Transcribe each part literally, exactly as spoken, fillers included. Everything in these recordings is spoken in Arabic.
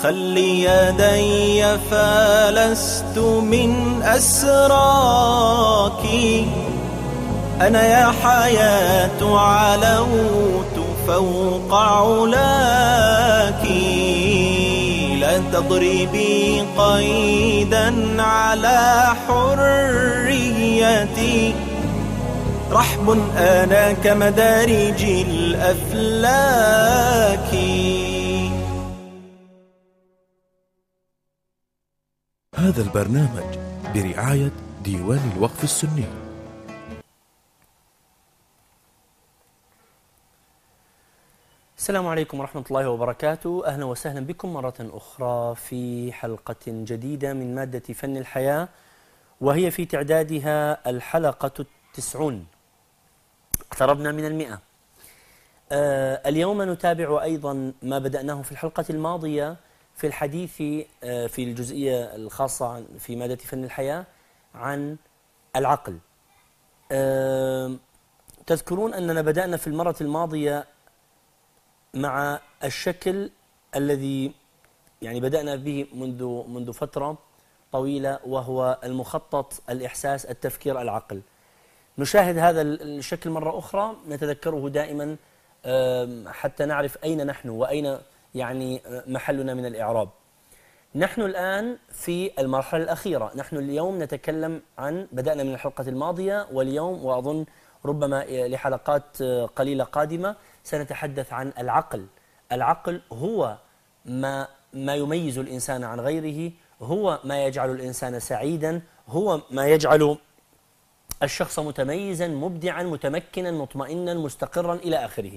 خلي يدي فلست من أسراك، أنا يا حياة علوت فوق علاك، لا تضربي قيدا على حريتي، رحب أنا كمدارج الأفلاك. هذا البرنامج برعاية ديوان الوقف السني. السلام عليكم ورحمة الله وبركاته، أهلا وسهلا بكم مرة أخرى في حلقة جديدة من مادة فن الحياة، وهي في تعدادها الحلقة التسعون. اقتربنا من المئة. آه اليوم نتابع أيضا ما بدأناه في الحلقة الماضية في الحديث آه في الجزئية الخاصة في مادة فن الحياة عن العقل. آه تذكرون أننا بدأنا في المرة الماضية مع الشكل الذي يعني بدأنا به منذ منذ فترة طويلة، وهو المخطط، الإحساس، التفكير، العقل. نشاهد هذا الشكل مرة أخرى، نتذكره دائما حتى نعرف أين نحن وأين يعني محلنا من الإعراب. نحن الآن في المرحلة الأخيرة. نحن اليوم نتكلم عن، بدأنا من الحلقة الماضية، واليوم وأظن ربما لحلقات قليلة قادمة سنتحدث عن العقل. العقل هو ما ما يميز الإنسان عن غيره، هو ما يجعل الإنسان سعيدا، هو ما يجعل الشخص متميزا، مبدعا، متمكنا، مطمئنا، مستقرا، إلى آخره.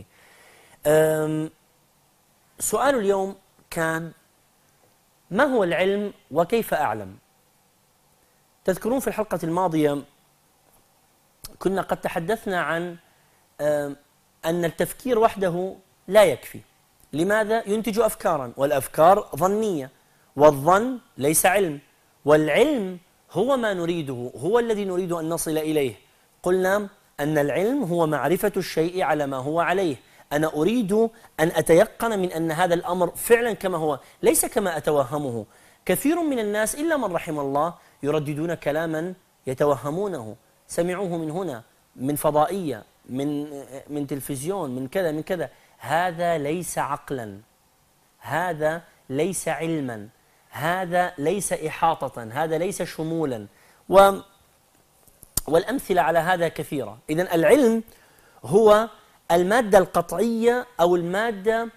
سؤال اليوم كان: ما هو العلم وكيف أعلم؟ تذكرون في الحلقة الماضية كنا قد تحدثنا عن أن التفكير وحده لا يكفي. لماذا؟ ينتج أفكارا، والأفكار ظنية، والظن ليس علم، والعلم هو ما نريده، هو الذي نريد أن نصل إليه. قلنا أن العلم هو معرفة الشيء على ما هو عليه. أنا أريد أن أتيقن من أن هذا الأمر فعلا كما هو، ليس كما أتوهمه. كثير من الناس إلا من رحم الله يرددون كلاما يتوهمونه، سمعوه من هنا، من فضائية، من من تلفزيون، من كذا من كذا. هذا ليس عقلا، هذا ليس علما، هذا ليس إحاطة، هذا ليس شمولا، و والأمثلة على هذا كثيرة. إذن العلم هو المادة القطعية أو المادة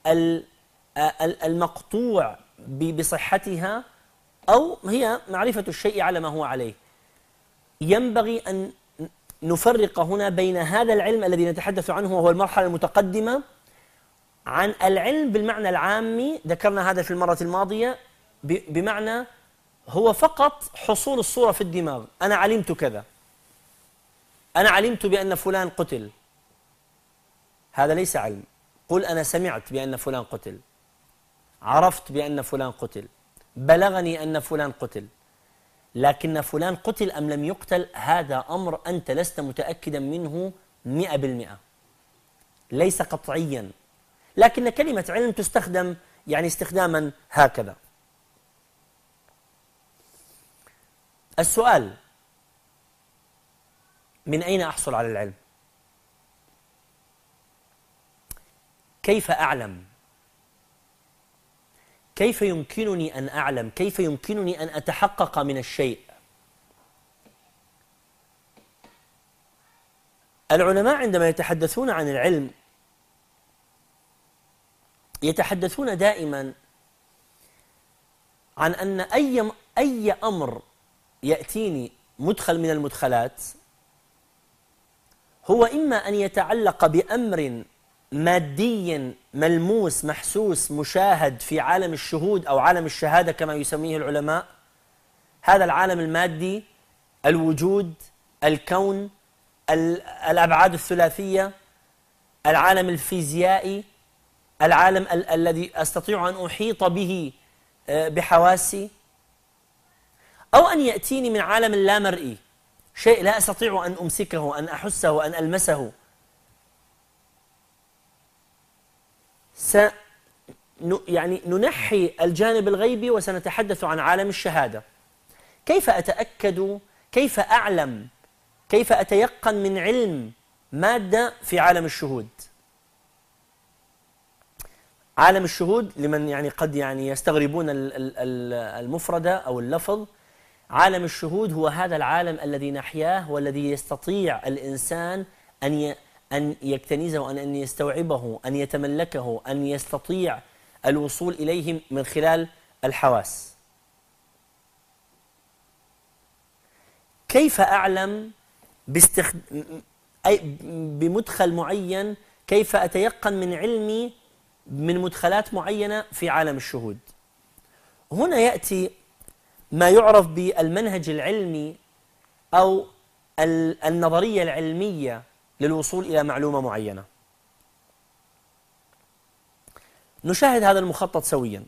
المقطوع بصحتها، أو هي معرفة الشيء على ما هو عليه. ينبغي أن نفرق هنا بين هذا العلم الذي نتحدث عنه وهو المرحلة المتقدمة عن العلم بالمعنى العامي. ذكرنا هذا في المرة الماضية، بمعنى هو فقط حصول الصورة في الدماغ. أنا علمت كذا، أنا علمت بأن فلان قتل، هذا ليس علم. قل أنا سمعت بأن فلان قتل، عرفت بأن فلان قتل، بلغني أن فلان قتل. لكن فلان قتل أم لم يقتل هذا أمر أنت لست متأكدا منه مئة بالمئة، ليس قطعيا. لكن كلمة علم تستخدم يعني استخداما هكذا. السؤال: من أين أحصل على العلم؟ كيف أعلم؟ كيف يمكنني أن أعلم؟ كيف يمكنني أن أتحقق من الشيء؟ العلماء عندما يتحدثون عن العلم يتحدثون دائما عن أن أي أي أمر يأتيني مدخل من المدخلات هو إما أن يتعلق بأمر مادي ملموس محسوس مشاهد في عالم الشهود أو عالم الشهادة كما يسميه العلماء. هذا العالم المادي، الوجود، الكون، الأبعاد الثلاثية، العالم الفيزيائي، العالم ال الذي أستطيع أن أحيط به بحواسي. أو أن يأتيني من عالم اللامرئي، شيء لا أستطيع أن أمسكه، أن أحسه، أن ألمسه. يعني ننحي الجانب الغيبي وسنتحدث عن عالم الشهادة. كيف أتأكد، كيف أعلم، كيف أتيقن من علم مادة في عالم الشهود؟ عالم الشهود لمن يعني قد يعني يستغربون المفردة أو اللفظ، عالم الشهود هو هذا العالم الذي نحياه والذي يستطيع الإنسان أن أن يكتنزه، أن يستوعبه، أن يتملكه، أن يستطيع الوصول إليه من خلال الحواس. كيف أعلم باستخد... أي بمدخل معين، كيف أتيقن من علمي من مدخلات معينة في عالم الشهود؟ هنا يأتي ما يعرف بالمنهج العلمي أو النظرية العلمية للوصول إلى معلومة معينة. نشاهد هذا المخطط سويا.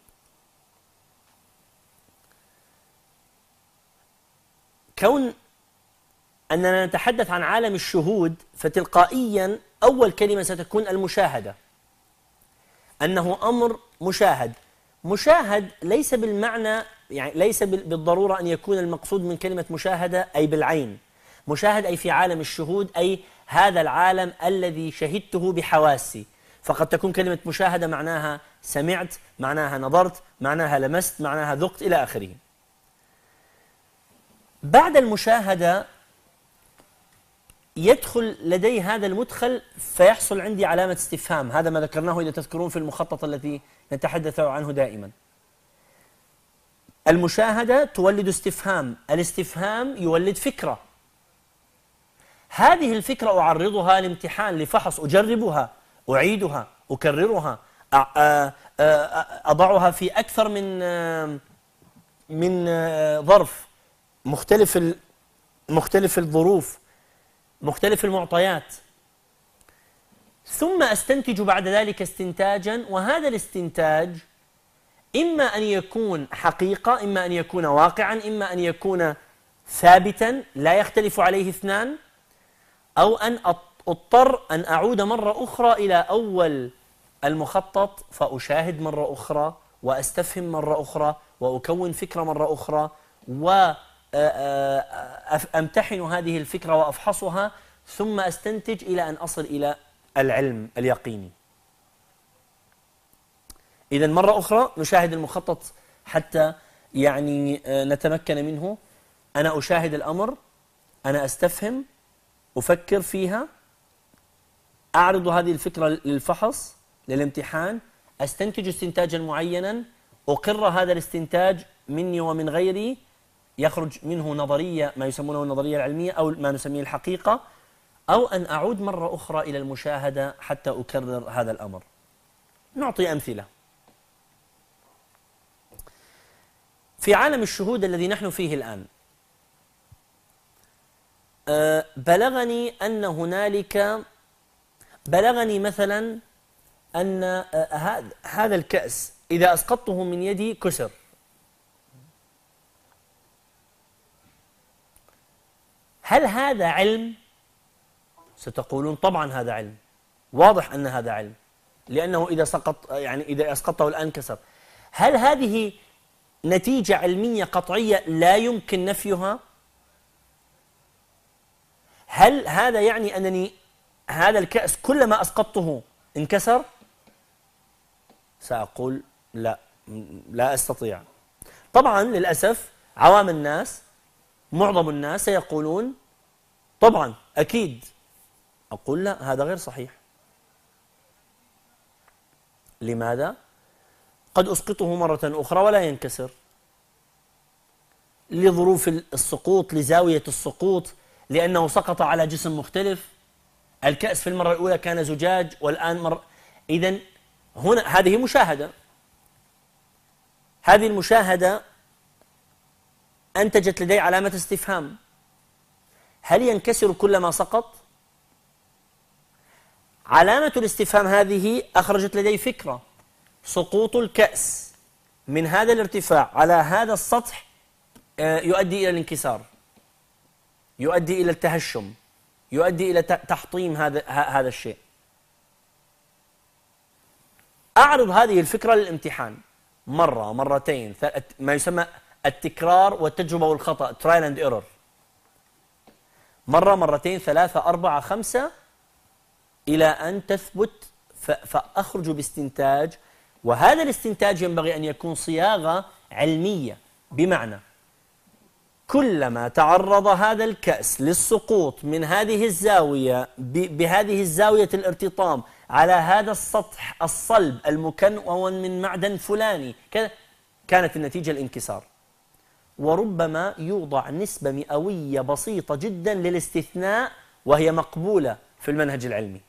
كون أننا نتحدث عن عالم الشهود فتلقائيا أول كلمة ستكون المشاهدة، أنه أمر مشاهد. مشاهد ليس بالمعنى، يعني ليس بالضرورة أن يكون المقصود من كلمة مشاهدة أي بالعين. مشاهد أي في عالم الشهود، أي هذا العالم الذي شهدته بحواسي. فقد تكون كلمة مشاهدة معناها سمعت، معناها نظرت، معناها لمست، معناها ذقت إلى آخره. بعد المشاهدة يدخل لدي هذا المدخل فيحصل عندي علامة استفهام. هذا ما ذكرناه إذا تذكرون في المخطط الذي نتحدث عنه دائما. المشاهدة تولد استفهام، الاستفهام يولد فكرة. هذه الفكرة أعرضها لامتحان، لفحص، أجربها، أعيدها، أكررها، أضعها في أكثر من من ظرف، مختلف مختلف الظروف، مختلف المعطيات، ثم أستنتج بعد ذلك استنتاجا. وهذا الاستنتاج إما أن يكون حقيقة، إما أن يكون واقعا، إما أن يكون ثابتا لا يختلف عليه اثنان، أو أن أضطر أن أعود مرة أخرى إلى أول المخطط فأشاهد مرة أخرى وأستفهم مرة أخرى وأكون فكرة مرة أخرى وأمتحن هذه الفكرة وأفحصها، ثم أستنتج إلى أن أصل إلى العلم اليقيني. إذن مرة أخرى نشاهد المخطط حتى يعني نتمكن منه. أنا أشاهد الأمر، أنا أستفهم، أفكر فيها، أعرض هذه الفكرة للفحص للامتحان، أستنتج استنتاجا معينا، أقر هذا الاستنتاج مني ومن غيري، يخرج منه نظرية ما يسمونه النظرية العلمية أو ما نسميه الحقيقة، أو أن أعود مرة أخرى إلى المشاهدة حتى أكرر هذا الأمر. نعطي أمثلة. في عالم الشهود الذي نحن فيه الآن، بلغني أن هنالك بلغني مثلا أن هذا الكأس إذا أسقطته من يدي كسر. هل هذا علم؟ ستقولون طبعا هذا علم، واضح أن هذا علم، لأنه إذا سقط يعني إذا أسقطه الآن كسر. هل هذه نتيجة علمية قطعية لا يمكن نفيها؟ هل هذا يعني أنني هذا الكأس كلما أسقطته انكسر؟ سأقول لا، لا أستطيع. طبعا للأسف عوام الناس، معظم الناس سيقولون طبعا أكيد. أقول لا، هذا غير صحيح. لماذا؟ قد أسقطه مرة أخرى ولا ينكسر، لظروف السقوط، لزاوية السقوط، لأنه سقط على جسم مختلف. الكأس في المرة الأولى كان زجاج والآن مر. إذن هنا هذه مشاهدة، هذه المشاهدة أنتجت لدي علامة استفهام. هل ينكسر كلما سقط؟ علامة الاستفهام هذه أخرجت لدي فكرة. سقوط الكأس من هذا الارتفاع على هذا السطح يؤدي إلى الانكسار، يؤدي إلى التهشم، يؤدي إلى تحطيم هذا هذا الشيء. أعرض هذه الفكرة للامتحان مرة مرتين، ما يسمى التكرار والتجربة والخطأ trial and error، مرة مرتين ثلاثة أربعة خمسة إلى أن تثبت، فأخرج باستنتاج، وهذا الاستنتاج ينبغي أن يكون صياغة علمية، بمعنى كلما تعرض هذا الكأس للسقوط من هذه الزاوية بهذه الزاوية الارتطام على هذا السطح الصلب المكون من معدن فلاني كانت النتيجة الانكسار. وربما يوضع نسبة مئوية بسيطة جدا للاستثناء وهي مقبولة في المنهج العلمي.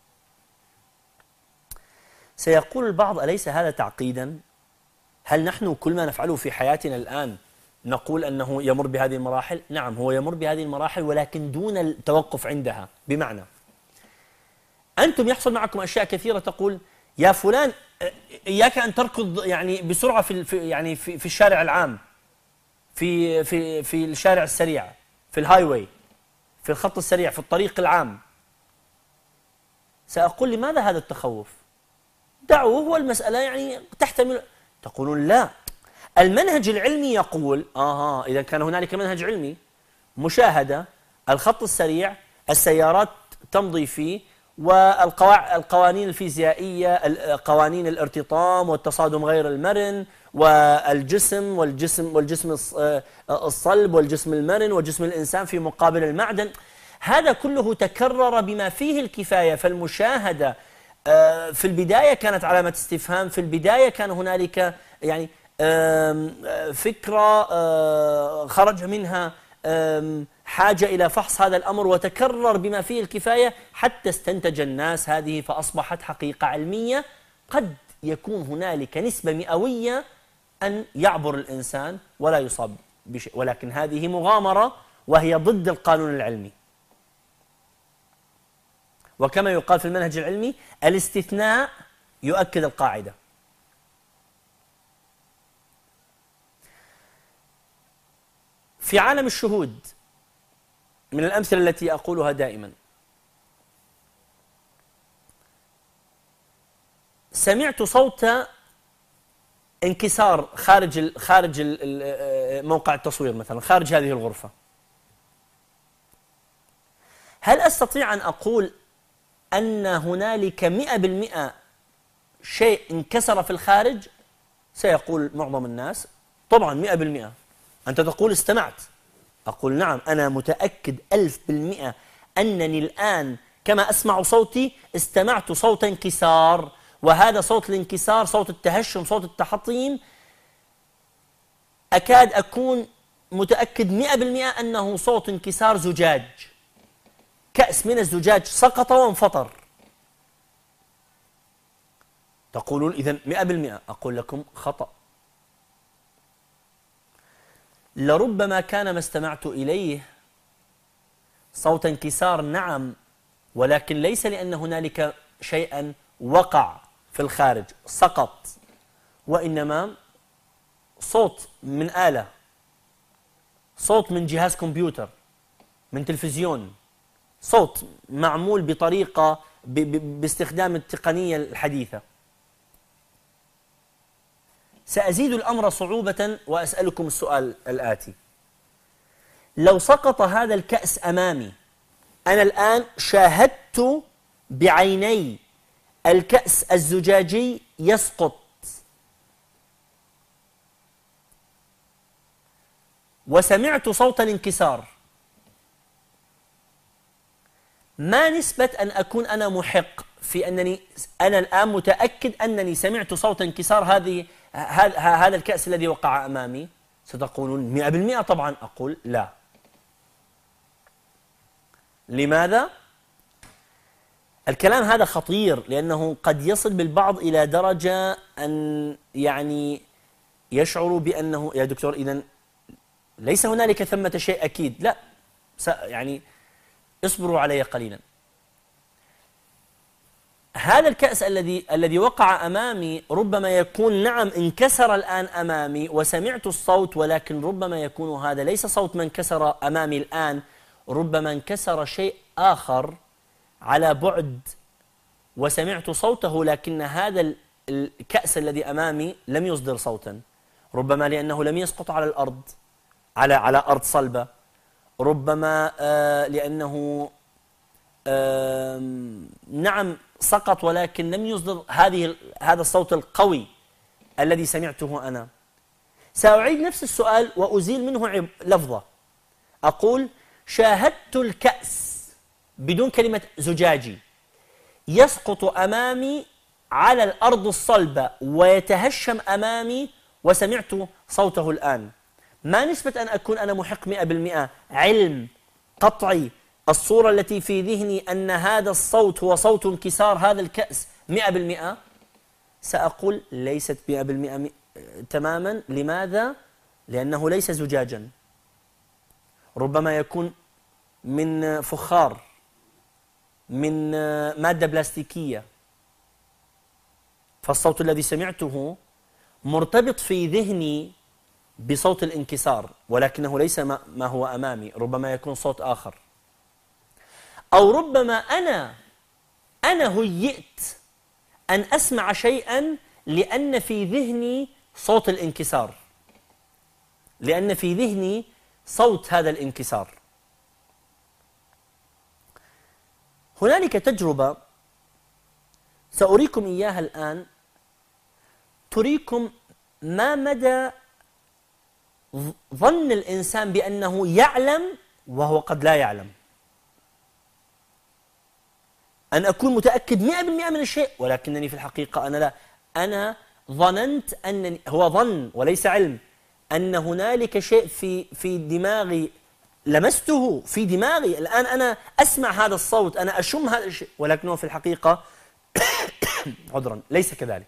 سيقول البعض: أليس هذا تعقيدا؟ هل نحن كل ما نفعله في حياتنا الآن نقول أنه يمر بهذه المراحل؟ نعم، هو يمر بهذه المراحل ولكن دون التوقف عندها. بمعنى أنتم يحصل معكم أشياء كثيرة تقول يا فلان إياك أن تركض يعني بسرعة في يعني في, في الشارع العام، في في في الشارع السريع، في الهاي واي، في الخط السريع، في الطريق العام. سأقول لماذا هذا التخوف؟ دعوه، هو المسألة يعني تحتمل. تقولون لا، المنهج العلمي يقول آها إذا كان هنالك منهج علمي، مشاهدة، الخط السريع، السيارات تمضي فيه، والقوانين الفيزيائية، قوانين الارتطام والتصادم غير المرن، والجسم والجسم والجسم الصلب والجسم المرن وجسم الإنسان في مقابل المعدن، هذا كله تكرر بما فيه الكفاية. فالمشاهدة في البداية كانت علامة استفهام، في البداية كان هنالك يعني فكرة خرج منها حاجة إلى فحص هذا الأمر، وتكرر بما فيه الكفاية حتى استنتج الناس هذه، فأصبحت حقيقة علمية. قد يكون هنالك نسبة مئوية أن يعبر الإنسان ولا يصاب بشيء، ولكن هذه مغامرة وهي ضد القانون العلمي. وكما يقال في المنهج العلمي: الاستثناء يؤكد القاعدة. في عالم الشهود، من الأمثلة التي أقولها دائما، سمعت صوت انكسار خارج خارج موقع التصوير مثلا، خارج هذه الغرفة. هل أستطيع أن أقول أن هنالك مئة بالمئة شيء انكسر في الخارج؟ سيقول معظم الناس طبعا مئة بالمئة. أنت تقول استمعت، أقول نعم، أنا متأكد ألف بالمئة أنني الآن كما أسمع صوتي استمعت صوت انكسار، وهذا صوت الانكسار، صوت التهشم، صوت التحطيم، أكاد أكون متأكد مئة بالمئة أنه صوت انكسار زجاج، كأس من الزجاج سقط وانفطر. تقولون إذن مئة بالمئة. أقول لكم خطأ، لربما كان ما استمعت إليه صوت انكسار، نعم، ولكن ليس لأن هنالك شيئا وقع في الخارج سقط، وإنما صوت من آلة، صوت من جهاز كمبيوتر، من تلفزيون، صوت معمول بطريقة باستخدام التقنية الحديثة. سأزيد الأمر صعوبة وأسألكم السؤال الآتي: لو سقط هذا الكأس أمامي، أنا الآن شاهدت بعيني الكأس الزجاجي يسقط، وسمعت صوت الانكسار، ما نسبة أن أكون أنا محق في أنني أنا الآن متأكد أنني سمعت صوت انكسار هذه هذا الكأس الذي وقع أمامي؟ ستقولون مئة بالمئة طبعا. أقول لا. لماذا؟ الكلام هذا خطير، لأنه قد يصل بالبعض إلى درجة أن يعني يشعروا بأنه يا دكتور إذن ليس هنالك ثمة شيء أكيد. لا، يعني اصبروا علي قليلا. هذا الكأس الذي الذي وقع أمامي ربما يكون نعم انكسر الآن أمامي وسمعت الصوت، ولكن ربما يكون هذا ليس صوت من انكسر أمامي الآن، ربما انكسر شيء آخر على بعد وسمعت صوته، لكن هذا الكأس الذي أمامي لم يصدر صوتا، ربما لأنه لم يسقط على الأرض على على أرض صلبة، ربما آه لأنه آه نعم سقط ولكن لم يصدر هذه هذا الصوت القوي الذي سمعته أنا. سأعيد نفس السؤال وأزيل منه لفظة، أقول شاهدت الكأس بدون كلمة زجاجي يسقط أمامي على الأرض الصلبة ويتهشم أمامي وسمعت صوته الآن. ما نسبة أن أكون أنا محق مئة بالمئة علم قطعي الصورة التي في ذهني أن هذا الصوت هو صوت انكسار هذا الكأس مئة بالمئة؟ سأقول ليست مئة بالمئة تماما. لماذا؟ لأنه ليس زجاجا، ربما يكون من فخار، من مادة بلاستيكية، فالصوت الذي سمعته مرتبط في ذهني بصوت الانكسار ولكنه ليس ما هو أمامي، ربما يكون صوت آخر. أو ربما أنا أنا هيئت أن أسمع شيئا لأن في ذهني صوت الانكسار، لأن في ذهني صوت هذا الانكسار. هنالك تجربة سأريكم إياها الآن تريكم ما مدى ظن الإنسان بأنه يعلم وهو قد لا يعلم. أن أكون متأكد مئة بالمئة من الشيء ولكنني في الحقيقة أنا لا، أنا ظننت أنني، هو ظن وليس علم، أن هنالك شيء في في دماغي لمسته في دماغي الآن، أنا أسمع هذا الصوت، أنا أشم هذا الشيء، ولكنه في الحقيقة عذرا ليس كذلك.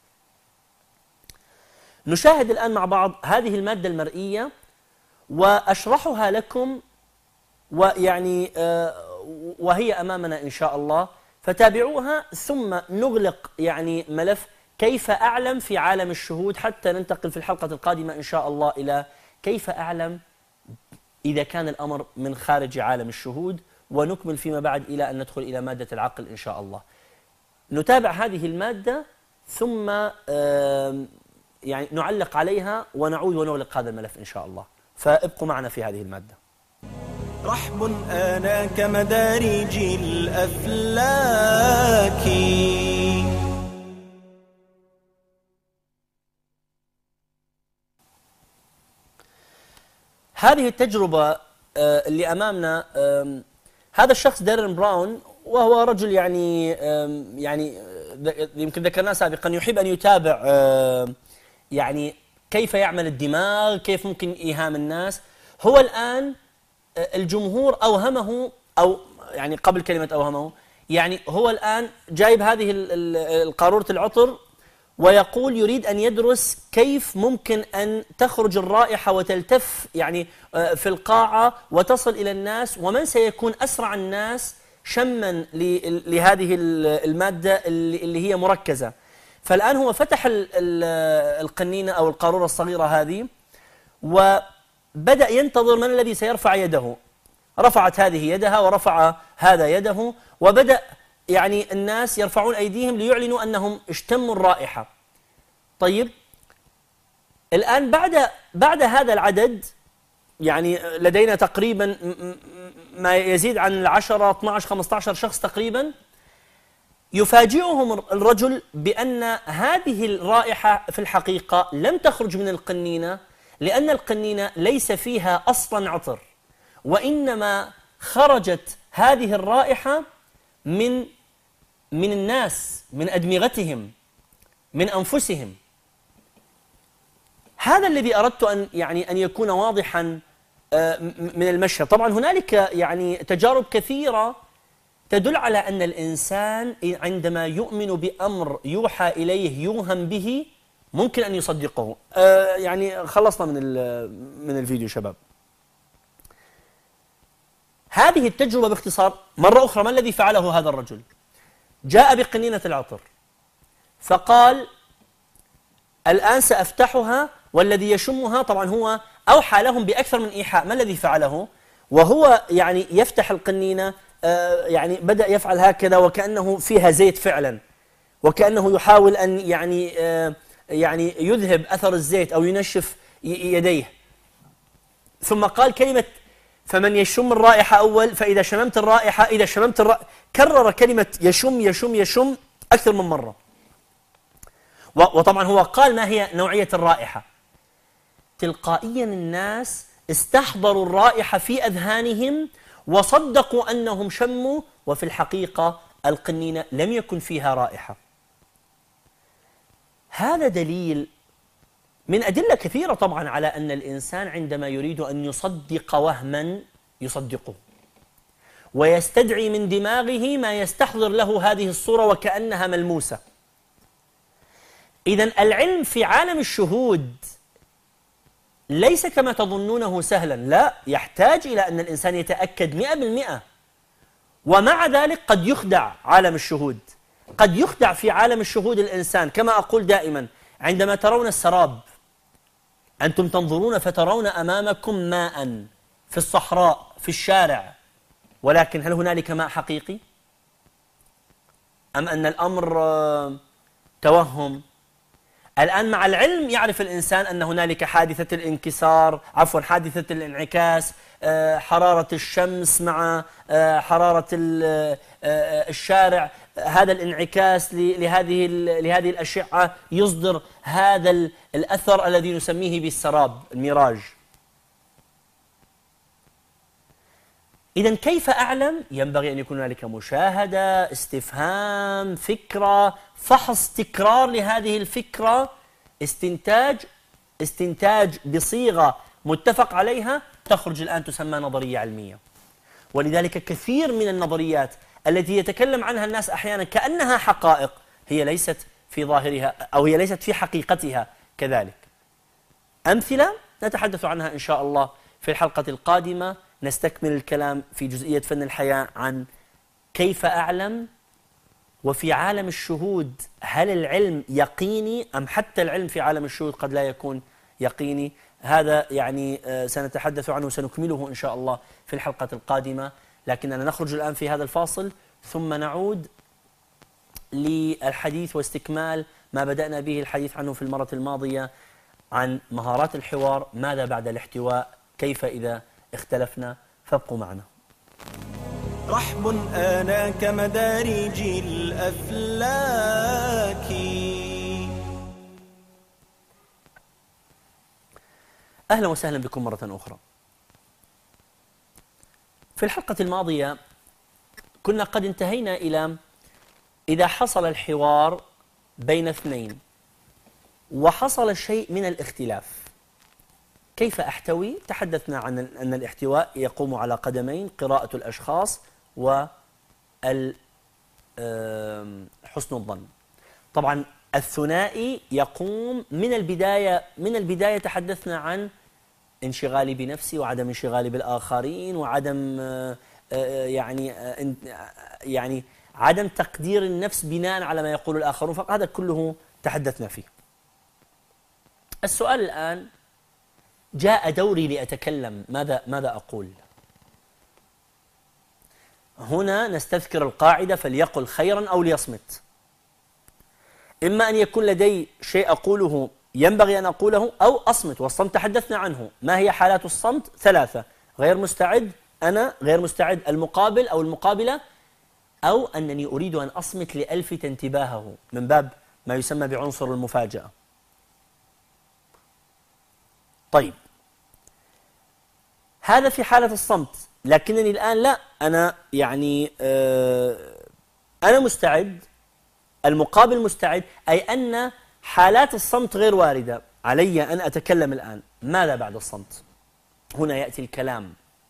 نشاهد الآن مع بعض هذه المادة المرئية وأشرحها لكم، ويعني وهي أمامنا إن شاء الله، فتابعوها ثم نغلق يعني ملف كيف أعلم في عالم الشهود، حتى ننتقل في الحلقة القادمة إن شاء الله إلى كيف أعلم إذا كان الأمر من خارج عالم الشهود، ونكمل فيما بعد إلى أن ندخل إلى مادة العقل إن شاء الله. نتابع هذه المادة ثم يعني نعلق عليها ونعود ونغلق هذا الملف إن شاء الله، فابقوا معنا في هذه المادة. رحب أنا كمدارج الأفلاك. هذه التجربة اللي أمامنا، هذا الشخص دارين براون، وهو رجل يعني يعني يمكن ذكرناه سابقا يحب أن يتابع يعني كيف يعمل الدماغ، كيف ممكن إيهام الناس. هو الآن الجمهور أوهمه، أو يعني قبل كلمة أوهمه، يعني هو الآن جايب هذه القارورة العطر ويقول يريد أن يدرس كيف ممكن أن تخرج الرائحة وتلتف يعني في القاعة وتصل إلى الناس، ومن سيكون أسرع الناس شما لهذه المادة اللي هي مركزة. فالآن هو فتح القنينة أو القارورة الصغيرة هذه وبدأ ينتظر من الذي سيرفع يده. رفعت هذه يدها ورفع هذا يده، وبدأ يعني الناس يرفعون أيديهم ليعلنوا أنهم اشتموا الرائحة. طيب الآن بعد بعد هذا العدد، يعني لدينا تقريبا ما يزيد عن العشرة اثني عشر خمسة عشر شخص تقريبا، يفاجئهم الرجل بأن هذه الرائحة في الحقيقة لم تخرج من القنينة، لأن القنينة ليس فيها أصلا عطر، وإنما خرجت هذه الرائحة من من الناس، من أدمغتهم، من أنفسهم. هذا الذي أردت أن يعني أن يكون واضحا من المشهد. طبعا هنالك يعني تجارب كثيرة تدل على أن الإنسان عندما يؤمن بأمر يوحى إليه يوهم به ممكن أن يصدقه. يعني خلصنا من من الفيديو شباب. هذه التجربة باختصار مرة أخرى، ما الذي فعله هذا الرجل؟ جاء بقنينة العطر فقال الآن سأفتحها، والذي يشمها طبعا هو أوحى لهم بأكثر من إيحاء. ما الذي فعله؟ وهو يعني يفتح القنينة آه يعني بدأ يفعل هكذا وكأنه فيها زيت فعلا، وكأنه يحاول أن يعني يعني يذهب أثر الزيت أو ينشف يديه. ثم قال كلمة فمن يشم الرائحة أول، فإذا شممت الرائحة إذا شممت الرائحة، كرر كلمة يشم يشم يشم أكثر من مرة. وطبعا هو قال ما هي نوعية الرائحة. تلقائيا الناس استحضروا الرائحة في أذهانهم وصدقوا أنهم شموا، وفي الحقيقة القنينة لم يكن فيها رائحة. هذا دليل من أدلة كثيرة طبعا على أن الإنسان عندما يريد أن يصدق وهما يصدقه، ويستدعي من دماغه ما يستحضر له هذه الصورة وكأنها ملموسة. إذن العلم في عالم الشهود ليس كما تظنونه سهلا، لا، يحتاج إلى أن الإنسان يتأكد مئة بالمئة. ومع ذلك قد يخدع عالم الشهود، قد يخدع في عالم الشهود الإنسان. كما أقول دائما عندما ترون السراب، أنتم تنظرون فترون أمامكم ماء في الصحراء في الشارع، ولكن هل هنالك ماء حقيقي؟ أم أن الأمر توهم؟ الآن مع العلم يعرف الإنسان أن هنالك حادثة الانكسار، عفوا حادثة الانعكاس، حرارة الشمس مع حرارة الشارع، هذا الانعكاس لهذه لهذه الأشعة يصدر هذا الأثر الذي نسميه بالسراب، الميراج. إذن كيف أعلم؟ ينبغي أن يكون هنالك مشاهدة، استفهام، فكرة، فحص، تكرار لهذه الفكرة، استنتاج استنتاج بصيغة متفق عليها، تخرج الآن تسمى نظرية علمية. ولذلك كثير من النظريات التي يتكلم عنها الناس أحيانا كأنها حقائق هي ليست في ظاهرها أو هي ليست في حقيقتها كذلك. أمثلة نتحدث عنها إن شاء الله في الحلقة القادمة. نستكمل الكلام في جزئية فن الحياة عن كيف أعلم، وفي عالم الشهود هل العلم يقيني أم حتى العلم في عالم الشهود قد لا يكون يقيني. هذا يعني سنتحدث عنه وسنكمله إن شاء الله في الحلقة القادمة. لكننا نخرج الآن في هذا الفاصل ثم نعود للحديث واستكمال ما بدأنا به الحديث عنه في المرة الماضية عن مهارات الحوار. ماذا بعد الاحتواء؟ كيف إذا اختلفنا؟ فابقوا معنا. رحب آناك مدارج الأفلاك. أهلا وسهلا بكم مرة أخرى. في الحلقة الماضية كنا قد انتهينا إلى إذا حصل الحوار بين اثنين وحصل شيء من الاختلاف كيف أحتوي؟ تحدثنا عن أن الاحتواء يقوم على قدمين: قراءة الأشخاص وحسن الظن. طبعا الثنائي يقوم من البداية من البداية تحدثنا عن انشغالي بنفسي وعدم انشغالي بالآخرين وعدم يعني يعني عدم تقدير النفس بناء على ما يقول الآخرون، فهذا كله تحدثنا فيه. السؤال الآن: جاء دوري لأتكلم، ماذا ماذا أقول؟ هنا نستذكر القاعدة: فليقل خيرا أو ليصمت. إما أن يكون لدي شيء أقوله ينبغي أن أقوله أو أصمت، والصمت تحدثنا عنه. ما هي حالات الصمت؟ ثلاثة: غير مستعد، أنا غير مستعد، المقابل أو المقابلة، أو أنني أريد أن أصمت لألفت انتباهه من باب ما يسمى بعنصر المفاجأة. طيب، هذا في حالة الصمت. لكنني الآن لا، أنا يعني آه أنا مستعد، المقابل مستعد، أي أن حالات الصمت غير واردة. علي أن أتكلم الآن. ماذا بعد الصمت؟ هنا يأتي الكلام،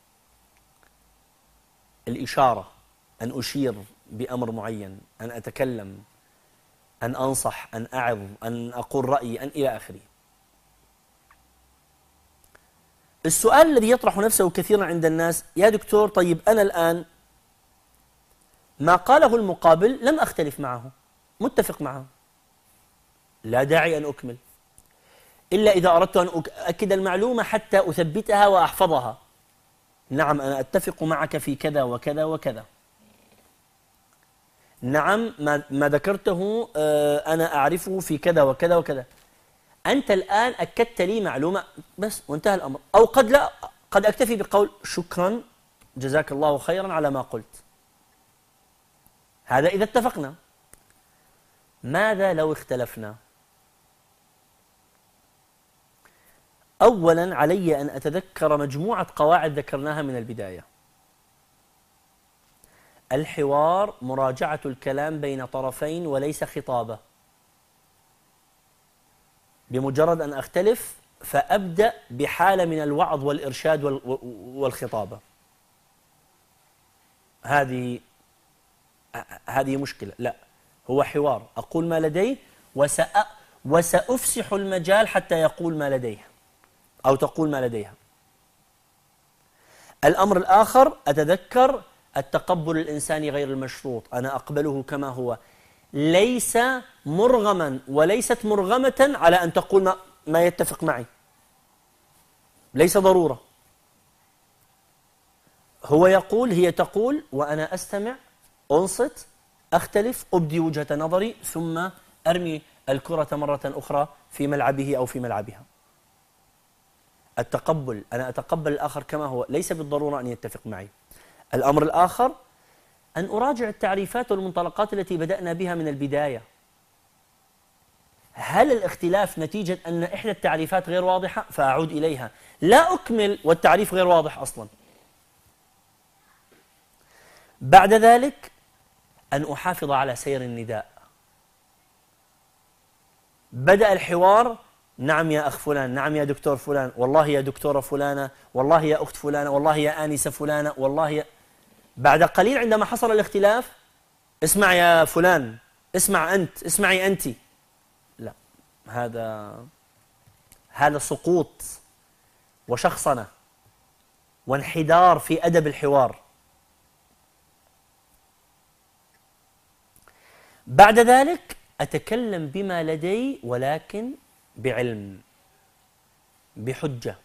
الإشارة، أن أشير بأمر معين، أن أتكلم، أن أنصح، أن أعظ، أن أقول رأيي، أن إلى آخره. السؤال الذي يطرح نفسه كثيرا عند الناس: يا دكتور، طيب أنا الآن ما قاله المقابل لم أختلف معه، متفق معه، لا داعي أن أكمل، إلا إذا أردت أن أؤكد المعلومة حتى أثبتها وأحفظها. نعم، أنا أتفق معك في كذا وكذا وكذا. نعم ما, ما ذكرته أنا أعرفه في كذا وكذا وكذا. أنت الآن أكدت لي معلومة بس وانتهى الأمر. أو قد لا، قد أكتفي بقول شكرا جزاك الله خيرا على ما قلت. هذا إذا اتفقنا. ماذا لو اختلفنا؟ أولا علي أن أتذكر مجموعة قواعد ذكرناها من البداية. الحوار مراجعة الكلام بين طرفين وليس خطابة. بمجرد أن أختلف فأبدأ بحالة من الوعظ والإرشاد والخطابة. هذه هذه مشكلة. لا، هو حوار، أقول ما لدي وسأ وسأفسح المجال حتى يقول ما لديه أو تقول ما لديها. الأمر الآخر أتذكر التقبل الإنساني غير المشروط. أنا أقبله كما هو، ليس مرغما وليست مرغمة على أن تقول ما, ما يتفق معي، ليس ضرورة. هو يقول، هي تقول، وأنا أستمع، أنصت، أختلف، أبدي وجهة نظري، ثم أرمي الكرة مرة أخرى في ملعبه أو في ملعبها. التقبل، أنا أتقبل الآخر كما هو، ليس بالضرورة أن يتفق معي. الأمر الآخر أن أراجع التعريفات والمنطلقات التي بدأنا بها من البداية. هل الاختلاف نتيجة أن إحدى التعريفات غير واضحة؟ فأعود إليها، لا أكمل والتعريف غير واضح أصلا. بعد ذلك أن أحافظ على سير النداء. بدأ الحوار، نعم يا أخ فلان، نعم يا دكتور فلان، والله يا دكتورة فلانة، والله يا أخت فلانة، والله يا آنسة فلانة، والله يا... بعد قليل عندما حصل الاختلاف، اسمع يا فلان، اسمع أنت، اسمعي أنت. لا، هذا هذا سقوط وشخصنة وانحدار في أدب الحوار. بعد ذلك أتكلم بما لدي ولكن بعلم، بحجة،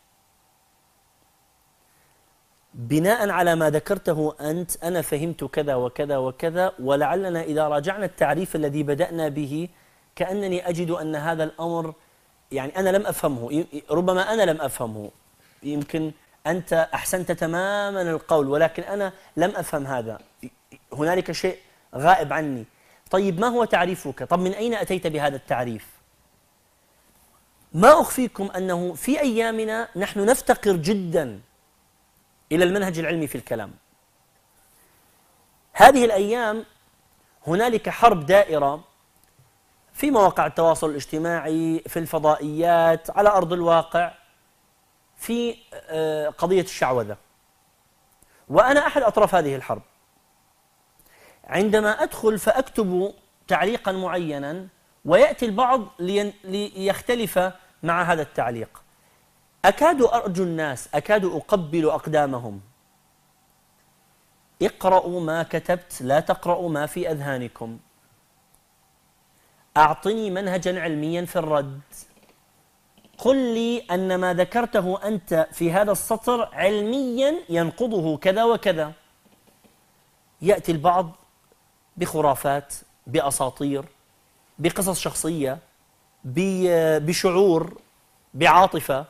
بناء على ما ذكرته أنت. أنا فهمت كذا وكذا وكذا، ولعلنا إذا راجعنا التعريف الذي بدأنا به كأنني أجد أن هذا الأمر يعني أنا لم أفهمه، ربما أنا لم أفهمه، يمكن أنت أحسنت تماما القول ولكن أنا لم أفهم هذا، هنالك شيء غائب عني. طيب ما هو تعريفك؟ طب من أين أتيت بهذا التعريف؟ ما أخفيكم أنه في أيامنا نحن نفتقر جدا إلى المنهج العلمي في الكلام. هذه الأيام هنالك حرب دائرة في مواقع التواصل الاجتماعي، في الفضائيات، على أرض الواقع، في قضية الشعوذة، وأنا أحد أطراف هذه الحرب. عندما أدخل فأكتب تعليقا معينا ويأتي البعض ليختلف مع هذا التعليق، أكاد أرجو الناس، أكاد أقبل أقدامهم: اقرأوا ما كتبت، لا تقرأوا ما في أذهانكم. أعطني منهجا علميا في الرد. قل لي أن ما ذكرته أنت في هذا السطر علميا ينقضه كذا وكذا. يأتي البعض بخرافات، بأساطير، بقصص شخصية، بشعور، بعاطفة،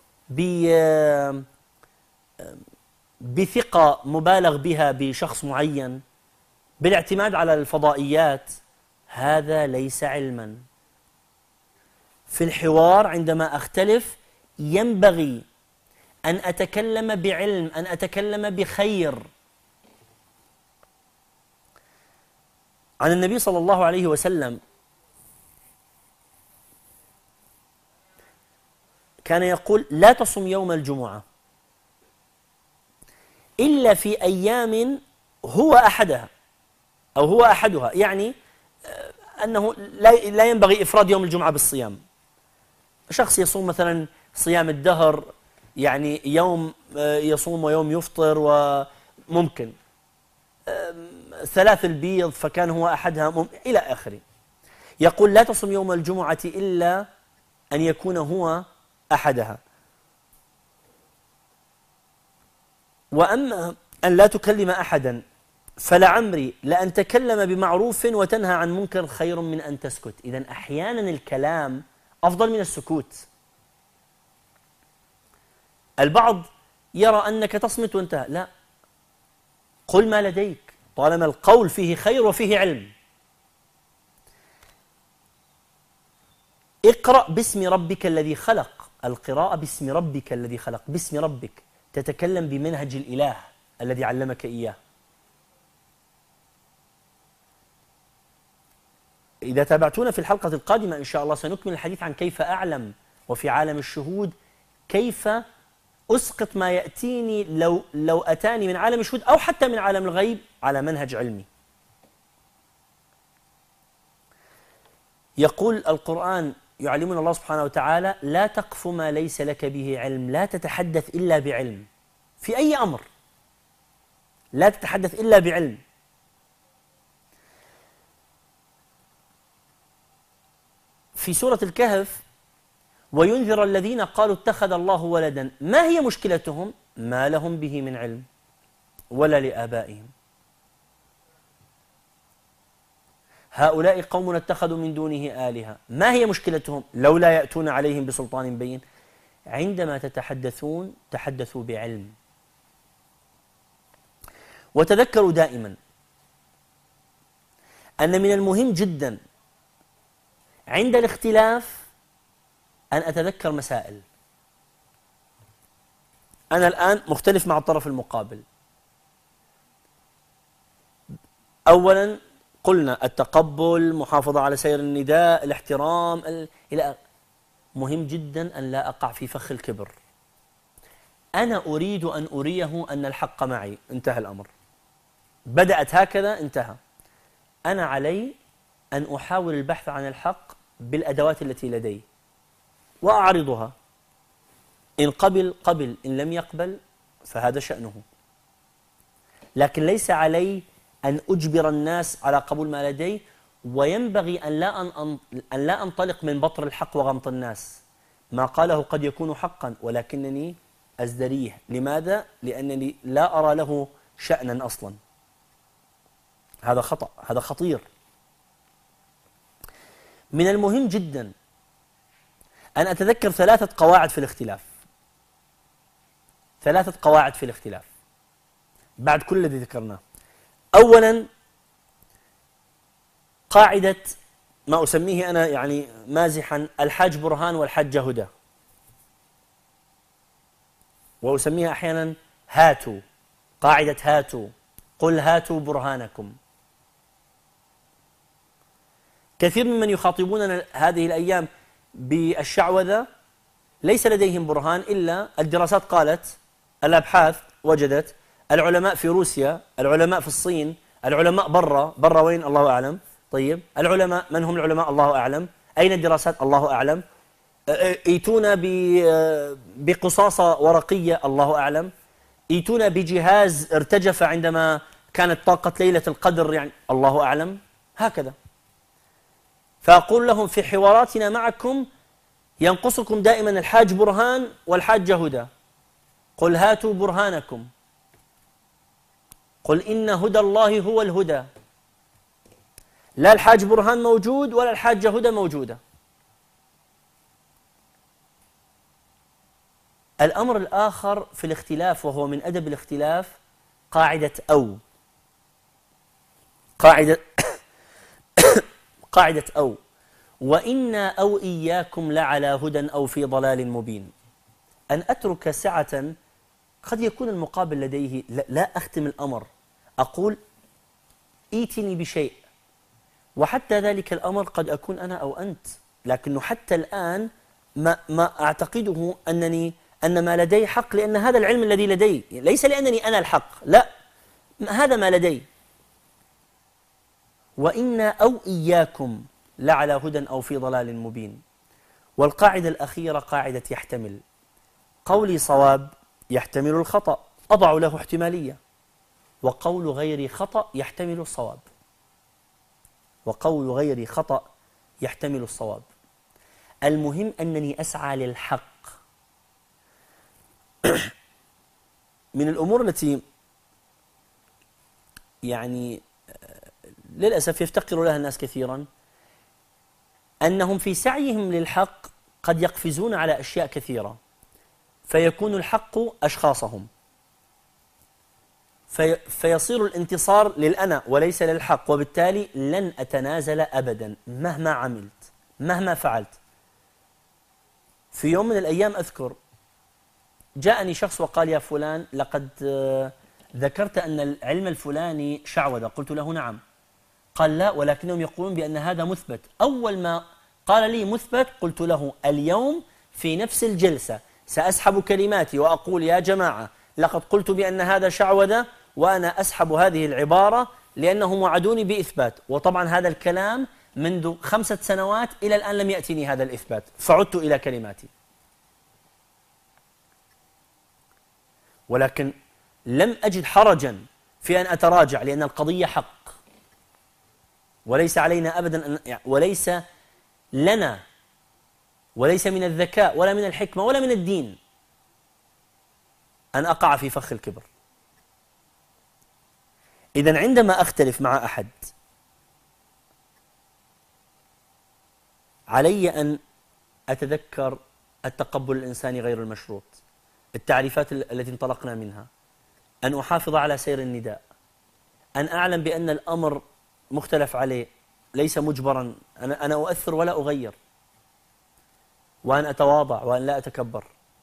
بثقة مبالغ بها بشخص معين، بالاعتماد على الفضائيات. هذا ليس علما. في الحوار عندما أختلف ينبغي أن أتكلم بعلم، أن أتكلم بخير. عن النبي صلى الله عليه وسلم كان يقول: لا تصم يوم الجمعة إلا في أيام هو أحدها أو هو أحدها، يعني أنه لا ينبغي إفراد يوم الجمعة بالصيام. شخص يصوم مثلا صيام الدهر، يعني يوم يصوم ويوم يفطر، وممكن ثلاث البيض فكان هو أحدها إلى آخره. يقول: لا تصم يوم الجمعة إلا أن يكون هو أحدها. وأما أن لا تكلم أحدا فلعمري لأن تكلم بمعروف وتنهى عن منكر خير من أن تسكت. إذن أحيانا الكلام أفضل من السكوت. البعض يرى أنك تصمت وانتهى، لا، قل ما لديك طالما القول فيه خير وفيه علم. اقرأ باسم ربك الذي خلق، القراءة باسم ربك الذي خلق، باسم ربك، تتكلم بمنهج الإله الذي علمك إياه. إذا تابعتونا في الحلقة القادمة إن شاء الله سنكمل الحديث عن كيف أعلم وفي عالم الشهود كيف أسقط ما يأتيني لو, لو أتاني من عالم الشهود أو حتى من عالم الغيب على منهج علمي. يقول القرآن يعلمنا الله سبحانه وتعالى: لا تقف ما ليس لك به علم، لا تتحدث إلا بعلم في أي أمر، لا تتحدث إلا بعلم. في سورة الكهف: وينذر الذين قالوا اتخذ الله ولدا، ما هي مشكلتهم؟ ما لهم به من علم ولا لآبائهم، هؤلاء قوم اتخذوا من دونه آلهة، ما هي مشكلتهم؟ لولا يأتون عليهم بسلطان بين. عندما تتحدثون تحدثوا بعلم. وتذكروا دائما أن من المهم جدا عند الاختلاف أن أتذكر مسائل. أنا الآن مختلف مع الطرف المقابل. أولا قلنا التقبل، محافظة على سير النداء، الاحترام، ال... إلى مهم جدا أن لا أقع في فخ الكبر. أنا أريد أن أريه أن الحق معي، انتهى الأمر. بدأت هكذا، انتهى. أنا علي أن أحاول البحث عن الحق بالأدوات التي لدي وأعرضها، إن قبل قبل، إن لم يقبل فهذا شأنه. لكن ليس علي أن أجبر الناس على قبول ما لدي، وينبغي أن لا أن أن لا أنطلق من بطر الحق وغمط الناس. ما قاله قد يكون حقا ولكنني أزدريه. لماذا؟ لأنني لا أرى له شأنا أصلا. هذا خطأ، هذا خطير. من المهم جدا أن أتذكر ثلاثة قواعد في الاختلاف، ثلاثة قواعد في الاختلاف بعد كل الذي ذكرناه. أولا قاعدة ما أسميه أنا يعني مازحا الحاج برهان والحاجة هدى، وأسميها أحيانا هاتوا، قاعدة هاتوا، قل هاتوا برهانكم. كثير ممن يخاطبوننا هذه الأيام بالشعوذة ليس لديهم برهان، إلا الدراسات قالت، الأبحاث وجدت، العلماء في روسيا، العلماء في الصين، العلماء برا برا وين الله أعلم. طيب العلماء من هم العلماء الله أعلم، أين الدراسات الله أعلم، ايتونا بقصاصة ورقية الله أعلم، ايتونا بجهاز ارتجف عندما كانت طاقة ليلة القدر يعني الله أعلم. هكذا. فأقول لهم في حواراتنا معكم ينقصكم دائما الحاج برهان والحاجة هدى. قل هاتوا برهانكم، قل إن هدى الله هو الهدى. لا الحاج برهان موجود ولا الحاجة هدى موجودة. الأمر الآخر في الاختلاف وهو من أدب الاختلاف قاعدة أو قاعدة قاعدة أو وإنا أو إياكم لعلى هدى أو في ضلال مبين. أن أترك سعة قد يكون المقابل لديه، لا أختم الأمر، أقول إيتني بشيء، وحتى ذلك الأمر قد أكون أنا أو أنت، لكنه حتى الآن ما, ما أعتقده أنني أن ما لدي حق، لأن هذا العلم الذي لدي، ليس لأنني أنا الحق، لا، هذا ما لدي. وإنا أو إياكم لعلى هدى أو في ضلال مبين. والقاعدة الأخيرة قاعدة يحتمل. قولي صواب يحتمل الخطأ، أضع له احتمالية، وقول غيري خطأ يحتمل الصواب، وقول غيري خطأ يحتمل الصواب. المهم أنني أسعى للحق. من الأمور التي يعني للأسف يفتقر لها الناس كثيرا، أنهم في سعيهم للحق قد يقفزون على أشياء كثيرة فيكون الحق أشخاصهم، في فيصير الانتصار للأنا وليس للحق، وبالتالي لن أتنازل أبدا مهما عملت مهما فعلت. في يوم من الأيام أذكر جاءني شخص وقال: يا فلان، لقد ذكرت أن العلم الفلاني شعوذة. قلت له: نعم. قال: لا، ولكنهم يقولون بأن هذا مثبت. أول ما قال لي مثبت قلت له: اليوم في نفس الجلسة سأسحب كلماتي وأقول: يا جماعة، لقد قلت بأن هذا شعوذة، وأنا أسحب هذه العبارة لأنهم وعدوني بإثبات. وطبعا هذا الكلام منذ خمسة سنوات إلى الآن لم يأتيني هذا الإثبات، فعدت إلى كلماتي. ولكن لم أجد حرجا في أن أتراجع، لأن القضية حق، وليس علينا أبدا أن وليس لنا وليس من الذكاء ولا من الحكمة ولا من الدين أن أقع في فخ الكبر. إذن عندما أختلف مع أحد علي أن أتذكر التقبل الإنساني غير المشروط، التعريفات التي انطلقنا منها، أن أحافظ على سير النداء، أن أعلم بأن الأمر مختلف عليه ليس مجبرا، أنا أنا أؤثر ولا أغير، وأن أتواضع وأن لا أتكبر،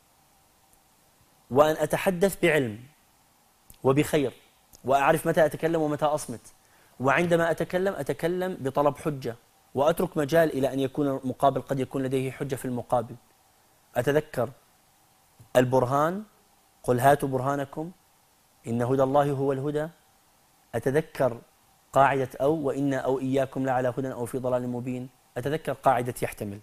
وأن أتحدث بعلم وبخير، وأعرف متى أتكلم ومتى أصمت، وعندما أتكلم أتكلم بطلب حجة، وأترك مجال إلى أن يكون المقابل قد يكون لديه حجة في المقابل. أتذكر البرهان، قل هاتوا برهانكم إن هدى الله هو الهدى. أتذكر قاعدة أو وإنا أو إياكم لعلى هدى أو في ضلال مبين. أتذكر قاعدة يحتمل.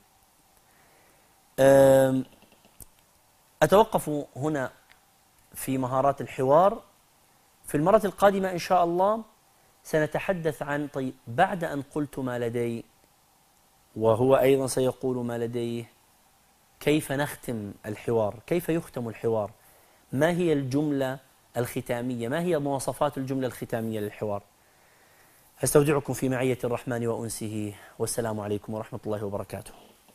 أتوقف هنا في مهارات الحوار. في المرة القادمة إن شاء الله سنتحدث عن طيب بعد أن قلت ما لدي وهو أيضا سيقول ما لديه، كيف نختم الحوار؟ كيف يختم الحوار؟ ما هي الجملة الختامية؟ ما هي مواصفات الجملة الختامية للحوار؟ أستودعكم في معية الرحمن وأنسه، والسلام عليكم ورحمة الله وبركاته.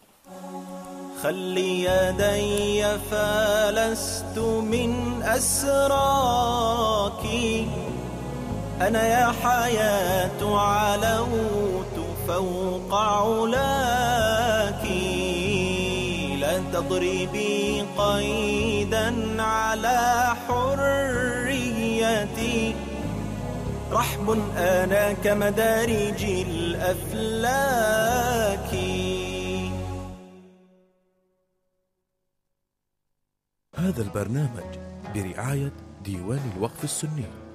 خلي يدي فلست من أسراك، أنا يا حياة علوت فوق علاك، لا تضربي قيدا على حريتي، رحب أنا كمدارج الأفلاك. هذا البرنامج برعاية ديوان الوقف السني.